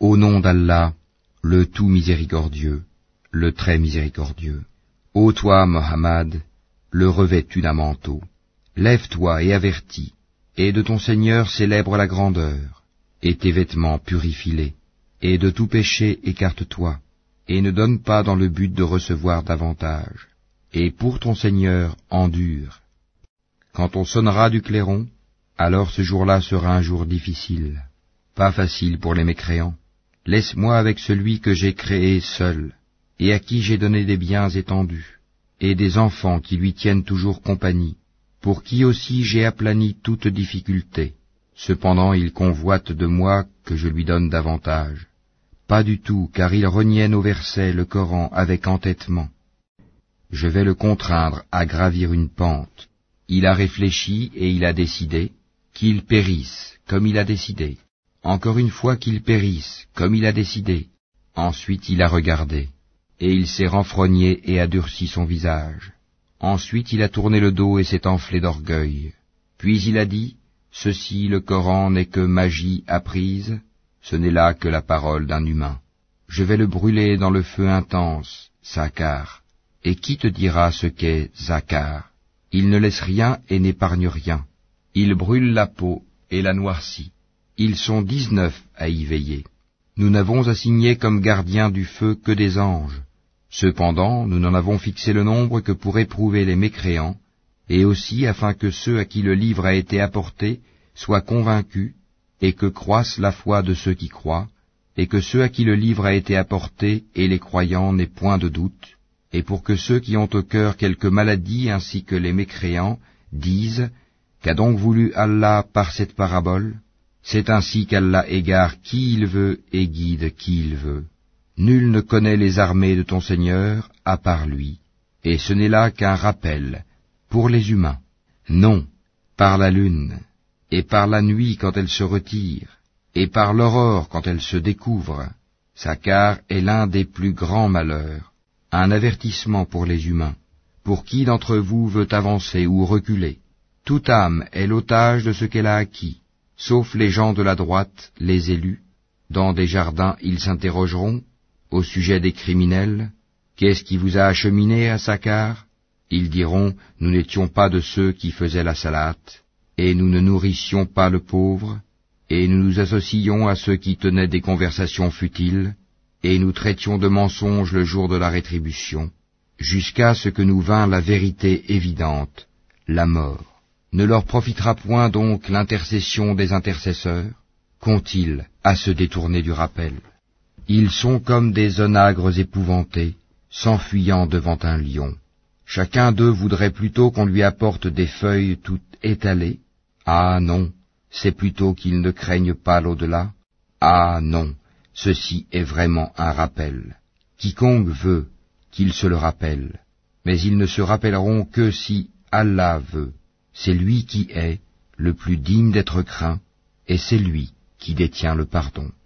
Au nom d'Allah, le tout miséricordieux, le très miséricordieux. Ô toi, Mohammed, le revêtu d'un manteau, lève-toi et avertis, et de ton Seigneur célèbre la grandeur, et tes vêtements purifie-les, et de tout péché écarte-toi, et ne donne pas dans le but de recevoir davantage, et pour ton Seigneur endure. Quand on sonnera du clairon, alors ce jour-là sera un jour difficile, pas facile pour les mécréants. Laisse-moi avec celui que j'ai créé seul, et à qui j'ai donné des biens étendus, et des enfants qui lui tiennent toujours compagnie, pour qui aussi j'ai aplani toute difficulté. Cependant il convoite de moi que je lui donne davantage. Pas du tout, car il renienne au verset le Coran avec entêtement. Je vais le contraindre à gravir une pente. Il a réfléchi et il a décidé qu'il périsse comme il a décidé. Encore une fois qu'il périsse comme il a décidé. Ensuite il a regardé, et il s'est renfrogné et a durci son visage. Ensuite il a tourné le dos et s'est enflé d'orgueil. Puis il a dit, ceci, le Coran n'est que magie apprise, ce n'est là que la parole d'un humain. Je vais le brûler dans le feu intense, Sakar. Et qui te dira ce qu'est Sakar? Il ne laisse rien et n'épargne rien. Il brûle la peau et la noircit. Ils sont 19 à y veiller. Nous n'avons assigné comme gardiens du feu que des anges. Cependant, nous n'en avons fixé le nombre que pour éprouver les mécréants, et aussi afin que ceux à qui le livre a été apporté soient convaincus, et que croisse la foi de ceux qui croient, et que ceux à qui le livre a été apporté et les croyants n'aient point de doute, et pour que ceux qui ont au cœur quelque maladie ainsi que les mécréants disent, qu'a donc voulu Allah par cette parabole? C'est ainsi qu'Allah égare qui il veut et guide qui il veut. Nul ne connaît les armées de ton Seigneur à part lui, et ce n'est là qu'un rappel pour les humains. Non, par la lune, et par la nuit quand elle se retire, et par l'aurore quand elle se découvre, Sakar est l'un des plus grands malheurs, un avertissement pour les humains. Pour qui d'entre vous veut avancer ou reculer? Toute âme est l'otage de ce qu'elle a acquis, sauf les gens de la droite, les élus. Dans des jardins ils s'interrogeront au sujet des criminels. Qu'est-ce qui vous a acheminé à Sakar? Ils diront, nous n'étions pas de ceux qui faisaient la salate, et nous ne nourrissions pas le pauvre, et nous nous associons à ceux qui tenaient des conversations futiles, et nous traitions de mensonges le jour de la rétribution, jusqu'à ce que nous vînt la vérité évidente, la mort. Ne leur profitera point donc l'intercession des intercesseurs? Qu'ont-ils à se détourner du rappel? Ils sont comme des onagres épouvantés, s'enfuyant devant un lion. Chacun d'eux voudrait plutôt qu'on lui apporte des feuilles toutes étalées. Ah non, c'est plutôt qu'ils ne craignent pas l'au-delà. Ah non, ceci est vraiment un rappel. Quiconque veut qu'il se le rappelle, mais ils ne se rappelleront que si Allah veut. C'est lui qui est le plus digne d'être craint, et c'est lui qui détient le pardon.